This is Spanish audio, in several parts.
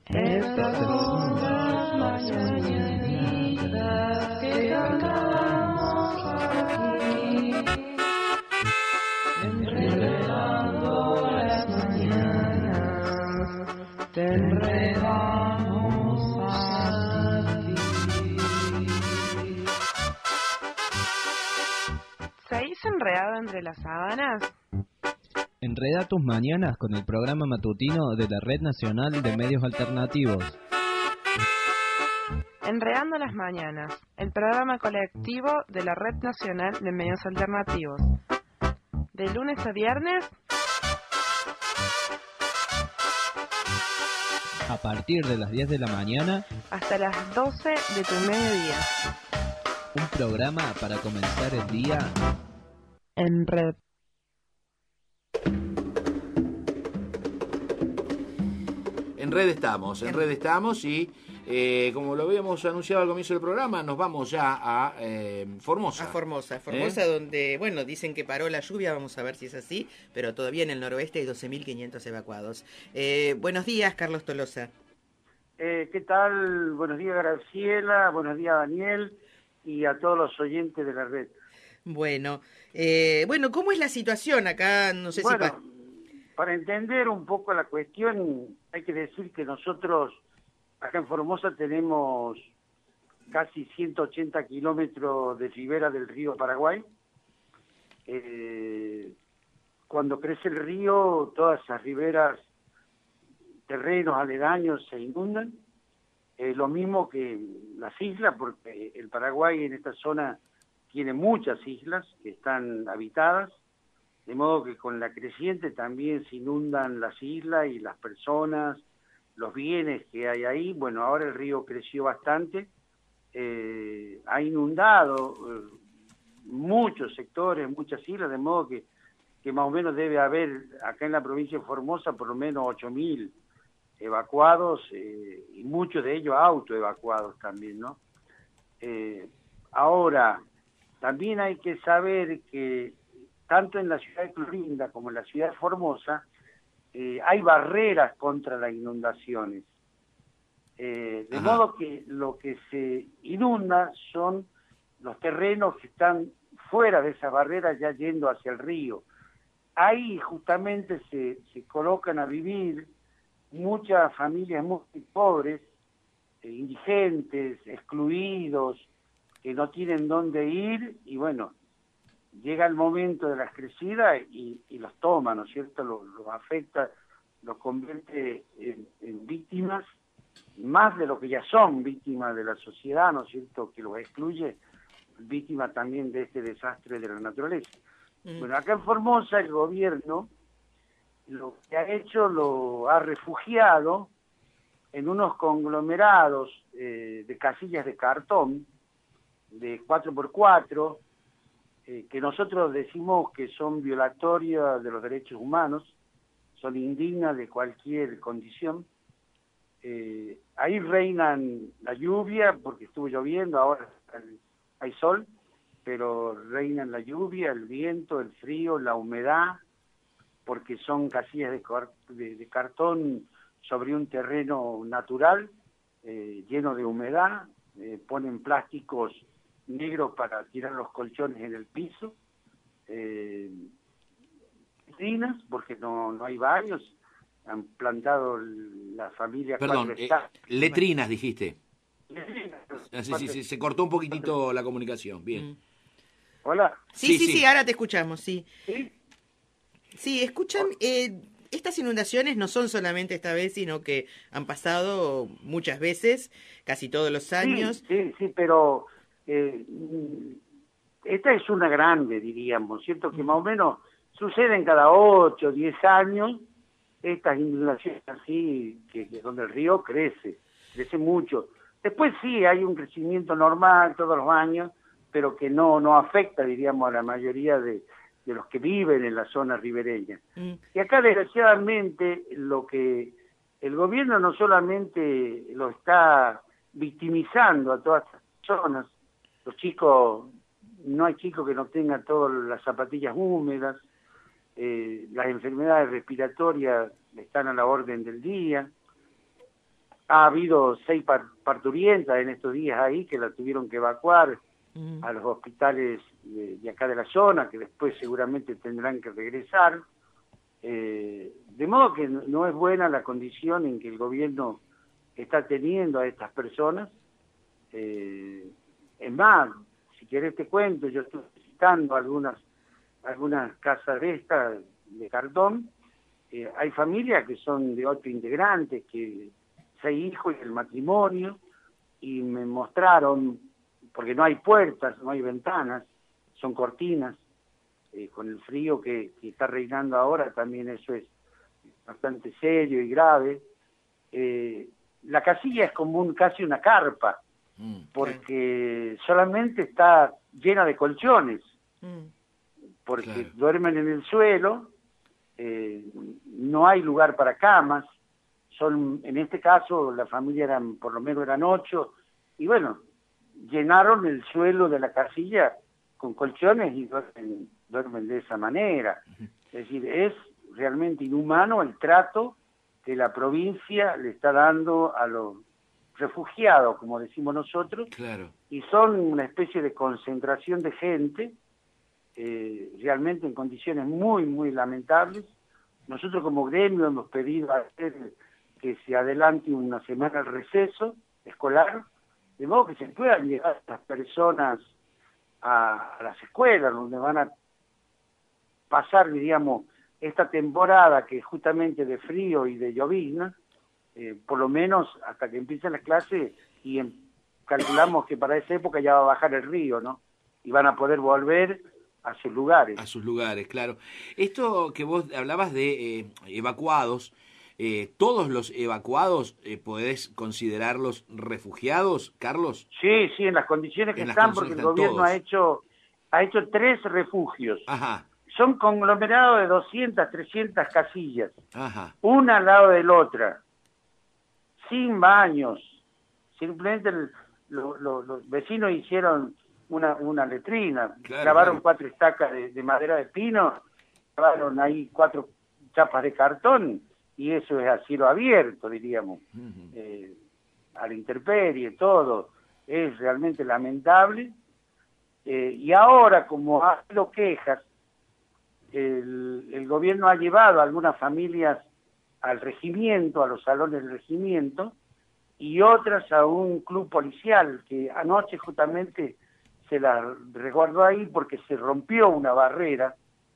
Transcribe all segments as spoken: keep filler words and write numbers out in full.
Estas son las mañanitas que cantamos aquí, enredando las mañanas, te enredamos a ti. ¿Seguís enredado entre las sábanas? Enreda tus mañanas con el programa matutino de la Red Nacional de Medios Alternativos. Enredando las mañanas, el programa colectivo de la Red Nacional de Medios Alternativos. De lunes a viernes, A partir de las diez de la mañana, hasta las doce de tu mediodía. un programa para comenzar el día En red. En red estamos, en red estamos y eh, como lo habíamos anunciado al comienzo del programa, nos vamos ya a eh, Formosa. A Formosa, Formosa ¿Eh? donde, bueno, dicen que paró la lluvia, vamos a ver si es así, pero todavía en el noroeste hay doce mil quinientos evacuados. Eh, buenos días, Carlos Tolosa. Eh, ¿Qué tal? Buenos días, Graciela, buenos días, Daniel, y a todos los oyentes de la red. Bueno, eh, bueno, ¿cómo es la situación acá? No sé bueno, si... Pa... para entender un poco la cuestión, hay que decir que nosotros acá en Formosa tenemos casi ciento ochenta kilómetros de ribera del río Paraguay. Eh, cuando crece el río, todas esas riberas, terrenos aledaños se inundan. Eh, lo mismo que las islas, porque el Paraguay en esta zona tiene muchas islas que están habitadas, de modo que con la creciente también se inundan las islas y las personas, los bienes que hay ahí. Bueno, ahora el río creció bastante, eh, ha inundado eh, muchos sectores, muchas islas, de modo que, que más o menos debe haber acá en la provincia de Formosa por lo menos ocho mil evacuados, eh, y muchos de ellos autoevacuados también, ¿no? Eh, ahora, también hay que saber que tanto en la ciudad de Clorinda como en la ciudad de Formosa eh, hay barreras contra las inundaciones. Eh, de Ajá. modo que lo que se inunda son los terrenos que están fuera de esas barreras ya yendo hacia el río. Ahí justamente se, se colocan a vivir muchas familias muy pobres, eh, indigentes, excluidos, que no tienen dónde ir, y bueno, llega el momento de las crecidas y, y los toma, ¿no es cierto?, los, los afecta, los convierte en, en víctimas, más de lo que ya son víctimas de la sociedad, ¿no es cierto?, que los excluye, víctimas también de este desastre de la naturaleza. Mm. Bueno, acá en Formosa el gobierno lo que ha hecho lo ha refugiado en unos conglomerados eh, de casillas de cartón, de cuatro por cuatro, eh, que nosotros decimos que son violatorias de los derechos humanos, son indignas de cualquier condición. Eh, ahí reinan la lluvia, porque estuvo lloviendo, ahora hay sol, pero reinan la lluvia, el viento, el frío, la humedad, porque son casillas de, de, de cartón sobre un terreno natural, eh, lleno de humedad, eh, ponen plásticos negros para tirar los colchones en el piso, eh, letrinas, porque no, no hay baños, han plantado la familia... Perdón, eh, letrinas dijiste. Letrinas. Ah, sí, sí, sí, se cortó un poquitito la comunicación, bien. Mm. Hola. Sí, sí, sí, sí, ahora te escuchamos, sí. ¿Sí? Sí, escuchan, eh, estas inundaciones no son solamente esta vez, sino que han pasado muchas veces, casi todos los años. Sí, sí, sí, pero eh, esta es una grande, diríamos, ¿cierto? Que más o menos suceden cada ocho, diez años, estas inundaciones así, que, que donde el río crece, crece mucho. Después sí, hay un crecimiento normal todos los años, pero que no, no afecta, diríamos, a la mayoría de... de los que viven en la zona ribereña. Mm. Y acá, desgraciadamente, lo que el gobierno no solamente lo está victimizando a todas estas personas, los chicos, no hay chicos que no tengan todas las zapatillas húmedas, eh, las enfermedades respiratorias están a la orden del día, ha habido seis par- parturientas en estos días ahí que la tuvieron que evacuar Mm. a los hospitales de, de acá de la zona, que después seguramente tendrán que regresar. Eh, de modo que no, no es buena la condición en que el gobierno está teniendo a estas personas. Eh, es más, si querés te cuento, yo estoy visitando algunas, algunas casas de estas de cartón. Eh, hay familias que son de ocho integrantes, que seis hijos y el matrimonio, y me mostraron, porque no hay puertas, no hay ventanas, son cortinas, eh, con el frío que, que está reinando ahora también eso es bastante serio y grave. Eh, la casilla es como un, casi una carpa, Mm. porque solamente está llena de colchones, Mm. porque Claro. duermen en el suelo, eh, no hay lugar para camas, son, en este caso la familia eran, por lo menos eran ocho, y bueno, llenaron el suelo de la casilla con colchones y duermen, duermen de esa manera. Es decir, es realmente inhumano el trato que la provincia le está dando a los refugiados, como decimos nosotros, Claro. y son una especie de concentración de gente, eh, realmente en condiciones muy, muy lamentables. Nosotros como gremio hemos pedido a hacer que se adelante una semana el receso escolar, de modo que se puedan llegar estas personas a, a las escuelas, donde van a pasar, diríamos, esta temporada que es justamente de frío y de llovizna, eh, por lo menos hasta que empiecen las clases, y en, calculamos que para esa época ya va a bajar el río, ¿no? Y van a poder volver a sus lugares. A sus lugares, claro. Esto que vos hablabas de eh, evacuados, eh, ¿todos los evacuados eh, podés considerarlos refugiados, Carlos? Sí, sí, en las condiciones que En las están, condiciones porque que el están gobierno todos. ha hecho ha hecho tres refugios. Ajá, Son conglomerados de doscientas, trescientas casillas, ajá. una al lado de la otra, sin baños. Simplemente el- lo- lo- los vecinos hicieron una, una letrina, Claro, clavaron claro. cuatro estacas de, de madera de pino, clavaron ahí cuatro chapas de cartón, y eso es a cielo abierto, diríamos, Ujú. eh, a la intemperie, todo. Es realmente lamentable. Eh, y ahora, como ha habido quejas, el, el gobierno ha llevado a algunas familias al regimiento, a los salones del regimiento, y otras a un club policial, que anoche justamente se la resguardó ahí porque se rompió una barrera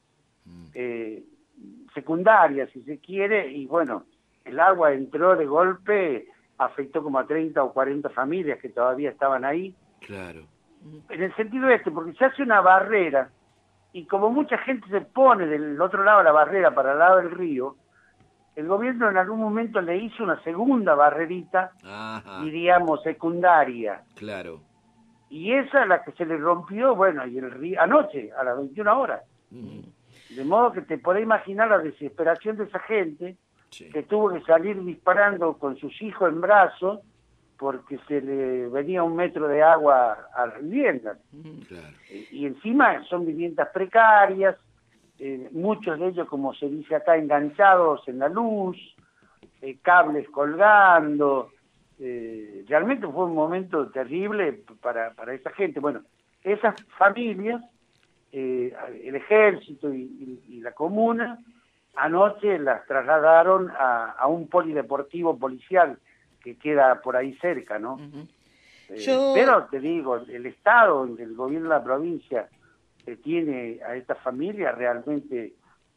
eh, secundaria, si se quiere, y bueno, el agua entró de golpe, afectó como a treinta o cuarenta familias que todavía estaban ahí, Claro. en el sentido este, porque se hace una barrera, y como mucha gente se pone del otro lado de la barrera para el lado del río, el gobierno en algún momento le hizo una segunda barrerita, Ajá, diríamos, secundaria, claro. y esa es la que se le rompió, bueno, y el río, anoche, a las veintiuna horas. Ujú. De modo que te podés imaginar la desesperación de esa gente Sí. que tuvo que salir disparando con sus hijos en brazos porque se le venía un metro de agua a las viviendas. Claro. Y encima son viviendas precarias, eh, muchos de ellos, como se dice acá, enganchados en la luz, eh, cables colgando. Eh, realmente fue un momento terrible para, para esa gente. Bueno, esas familias, eh, el ejército y, y- y la comuna, anoche las trasladaron a, a un polideportivo policial que queda por ahí cerca, ¿no? Ujú. Eh, Yo- Pero te digo, el Estado, el gobierno de la provincia que tiene a esta familia realmente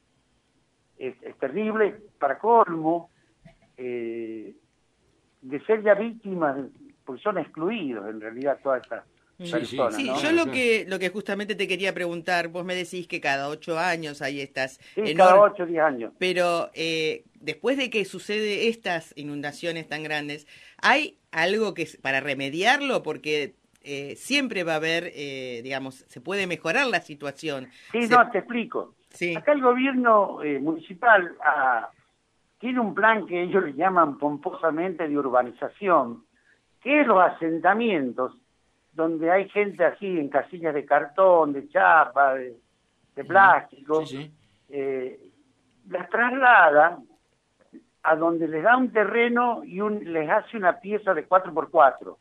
es, es terrible. Para colmo, eh, de ser ya víctimas, porque son excluidos en realidad todas estas Sí, personas, Sí, ¿no? yo Claro, lo claro. que lo que justamente te quería preguntar, vos me decís que cada ocho años hay estas Sí, enormes- cada ocho o diez años. pero eh, después de que sucede estas inundaciones tan grandes, ¿hay algo que es para remediarlo? Porque eh, siempre va a haber, eh, digamos, se puede mejorar la situación. Sí, Se- no, te explico. Sí. Acá el gobierno eh, municipal ah, tiene un plan que ellos le llaman pomposamente de urbanización, que es los asentamientos, donde hay gente así en casillas de cartón, de chapa, de, de plástico, Sí, sí. eh, las traslada a donde les da un terreno y un, les hace una pieza de cuatro por cuatro,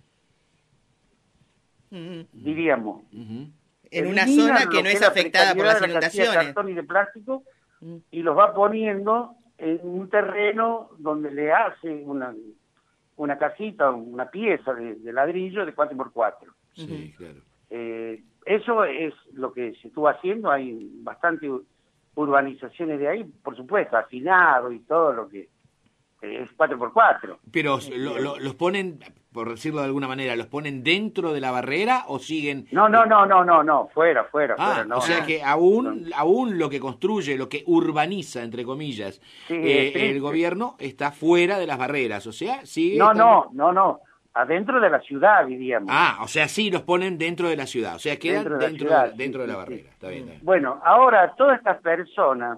Mm. diríamos. Ujú. En una Eliminan zona que lo no es la afectada por precariedad las de la cantidad de inundaciones. cartón y de plástico, Mm. y los va poniendo en un terreno donde le hace una, una casita, una pieza de, de ladrillo de cuatro por cuatro. Sí, claro. Eh, eso es lo que se estuvo haciendo, hay bastante urbanizaciones de ahí, por supuesto, afinado y todo lo que eh, es cuatro por cuatro. Pero lo- lo- los ponen, por decirlo de alguna manera, ¿los ponen dentro de la barrera o siguen? No, no, no, no, no, no, fuera, fuera, Ah, fuera, no. o sea no. que aún, aún lo que construye, lo que urbaniza, entre comillas, Sí, eh, es triste. el gobierno está fuera de las barreras, o sea, sigue... No, estando- no, no, no, adentro de la ciudad, diríamos. Ah, o sea, sí los ponen dentro de la ciudad, o sea, quedan Dentro dentro de la de, ciudad, dentro de sí, la sí, barrera. sí. Está bien, está bien. Bueno, ahora todas estas personas,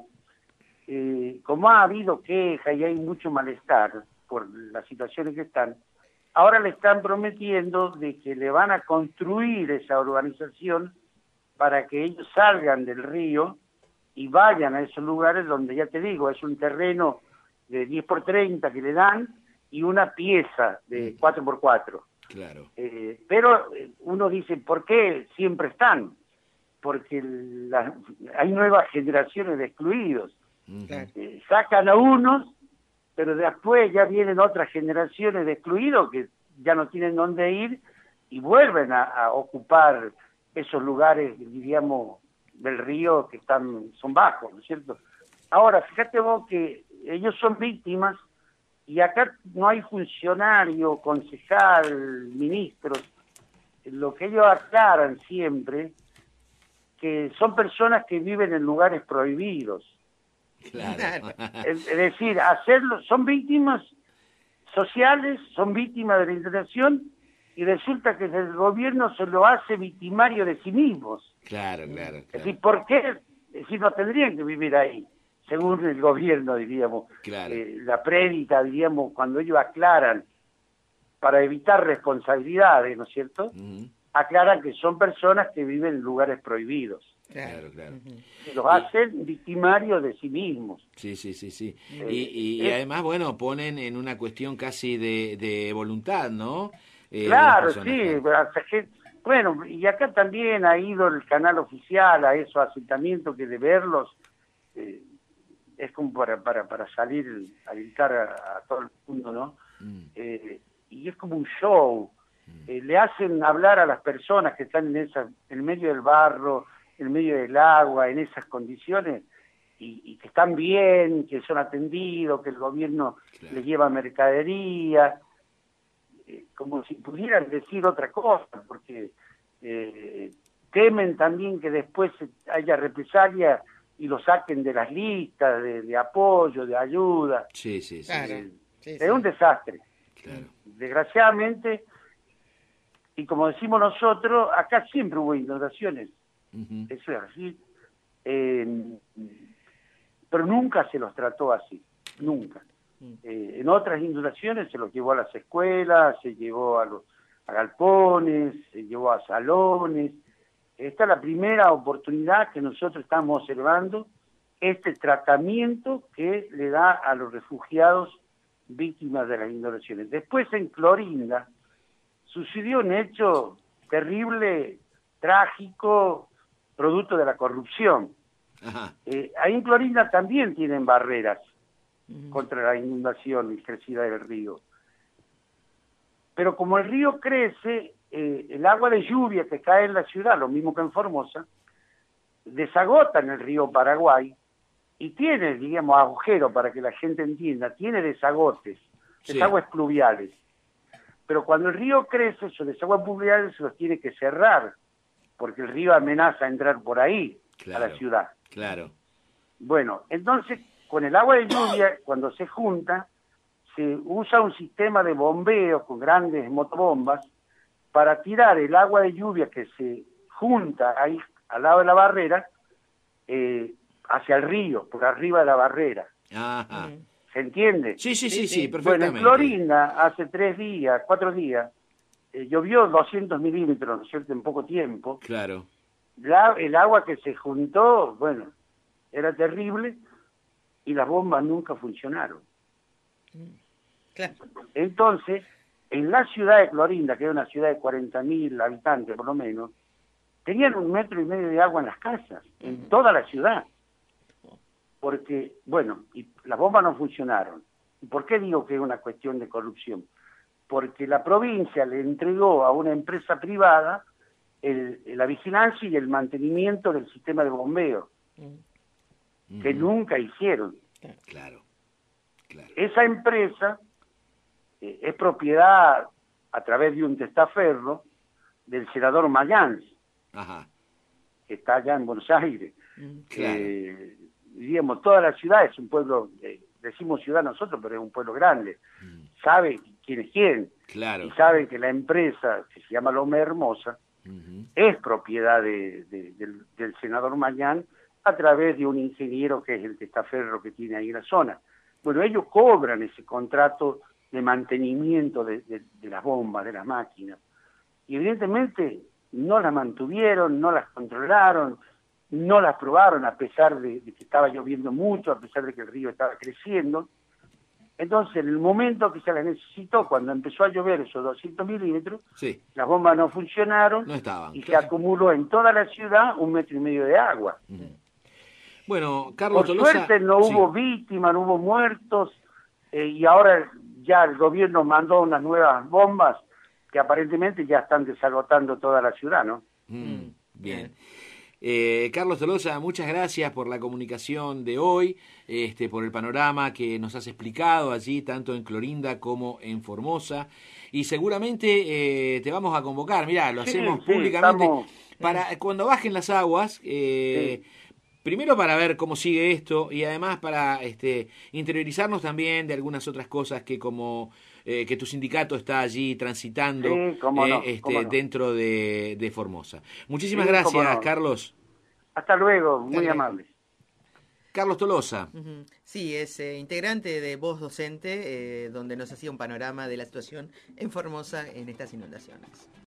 eh, como ha habido queja y hay mucho malestar por las situaciones que están, ahora le están prometiendo de que le van a construir esa urbanización para que ellos salgan del río y vayan a esos lugares donde, ya te digo, es un terreno de diez por treinta que le dan y una pieza de cuatro por cuatro. Claro. Eh, pero eh, uno dice, ¿por qué siempre están? Porque la- hay nuevas generaciones de excluidos. Ujú. Claro. Eh, sacan a unos, pero después ya vienen otras generaciones de excluidos que ya no tienen dónde ir y vuelven a, a ocupar esos lugares, diríamos, del río que están son bajos, ¿no es cierto? Ahora, fíjate vos que ellos son víctimas y acá no hay funcionario, concejal, ministros. Lo que ellos aclaran siempre, que son personas que viven en lugares prohibidos. Claro. Es, es decir, hacerlo, son víctimas sociales, son víctimas de la intervención y resulta que el gobierno se lo hace victimario de sí mismos. Claro, claro, Es claro. decir, ¿por qué? Es decir, no tendrían que vivir ahí, según el gobierno, diríamos. Claro. Eh, la prédica, diríamos, cuando ellos aclaran para evitar responsabilidades, ¿no es cierto? Ujú. Aclaran que son personas que viven en lugares prohibidos. Claro, claro. Y los hacen victimarios de sí mismos. Sí, sí, sí, sí. Eh, Y, y, y es- además, bueno, ponen en una cuestión casi de, de voluntad, ¿no? Eh, de Claro, las sí. personas, hasta que- bueno, y acá también ha ido el canal oficial a esos asentamientos que de verlos eh, es como para, para, para salir a gritar a, a todo el mundo, ¿no? Mm. Eh, y es como un show. Eh, le hacen hablar a las personas que están en esa, en medio del barro, en medio del agua, en esas condiciones, y, y que están bien, que son atendidos, que el gobierno Claro. les lleva mercadería, eh, como si pudieran decir otra cosa, porque eh, temen también que después haya represalia y lo saquen de las listas de, de apoyo, de ayuda. Sí, sí, sí. Claro. Eh, Sí, es sí. un desastre. Claro. Desgraciadamente, y como decimos nosotros, acá siempre hubo inundaciones, Ujú. eso es así, eh, pero nunca se los trató así, nunca. Eh, en otras inundaciones se los llevó a las escuelas, se llevó a los a galpones, se llevó a salones. Esta es la primera oportunidad que nosotros estamos observando, este tratamiento que le da a los refugiados víctimas de las inundaciones. Después en Clorinda sucedió un hecho terrible, trágico, producto de la corrupción. Ajá. Eh, ahí en Clorinda también tienen barreras contra la inundación y crecida del río. Pero como el río crece, eh, el agua de lluvia que cae en la ciudad, lo mismo que en Formosa, desagota en el río Paraguay y tiene, digamos, agujero para que la gente entienda, tiene desagotes, Sí. desagües pluviales. Pero cuando el río crece, esos desagües pluviales se los tiene que cerrar, porque el río amenaza a entrar por ahí, a Claro. la ciudad. Claro. Bueno, entonces, con el agua de lluvia, cuando se junta, se usa un sistema de bombeo con grandes motobombas para tirar el agua de lluvia que se junta ahí al lado de la barrera eh, hacia el río, por arriba de la barrera. Ajá. ¿Se entiende? Sí, sí, sí, Sí, sí, sí. Bueno, perfectamente. en Clorinda, hace tres días, cuatro días, eh, llovió doscientos milímetros, ¿no es cierto?, en poco tiempo. Claro. La- el agua que se juntó, bueno, era terrible y las bombas nunca funcionaron. Claro. Entonces, en la ciudad de Clorinda, que es una ciudad de cuarenta mil habitantes por lo menos, tenían un metro y medio de agua en las casas, en toda la ciudad. Porque, bueno, y las bombas no funcionaron. ¿Y por qué digo que es una cuestión de corrupción? Porque la provincia le entregó a una empresa privada el, la vigilancia y el mantenimiento del sistema de bombeo, que Ujú. nunca hicieron. Claro, claro. Esa empresa eh, es propiedad, a través de un testaferro, del senador Mayans, Ajá, que está allá en Buenos Aires. claro. Eh, diríamos, toda la ciudad es un pueblo, eh, decimos ciudad nosotros, pero es un pueblo grande. Mm, Saben quiénes quieren Claro. y saben que la empresa, que se llama Loma Hermosa, Ujú. es propiedad de, de- del, del senador Mayán a través de un ingeniero que es el testaferro que tiene ahí en la zona. Bueno, ellos cobran ese contrato de mantenimiento de, de- de las bombas, de las máquinas, y evidentemente no las mantuvieron, no las controlaron, no las probaron a pesar de, de que estaba lloviendo mucho, a pesar de que el río estaba creciendo. Entonces, en el momento que se las necesitó, cuando empezó a llover esos doscientos milímetros, Sí, las bombas no funcionaron no estaban. y se claro. acumuló en toda la ciudad un metro y medio de agua. Ujú. Bueno, Carlos Por Tolosa. suerte no sí. hubo víctimas, no hubo muertos, eh, y ahora ya el gobierno mandó unas nuevas bombas que aparentemente ya están desagotando toda la ciudad, ¿no? Mm, bien. Eh, Carlos Tolosa, muchas gracias por la comunicación de hoy, este, por el panorama que nos has explicado allí, tanto en Clorinda como en Formosa. Y seguramente eh, te vamos a convocar, mirá, lo Sí, hacemos sí, públicamente, estamos- para cuando bajen las aguas, eh, primero para ver cómo sigue esto y además para este, interiorizarnos también de algunas otras cosas que como eh, que tu sindicato está allí transitando Sí, cómo no, eh, este, cómo no. dentro de, de Formosa. Muchísimas Sí, cómo gracias, no. Carlos. Hasta luego, muy luego. amable. Carlos Tolosa. Ujú. Sí, es eh, integrante de Voz Docente, eh, donde nos hacía un panorama de la situación en Formosa en estas inundaciones.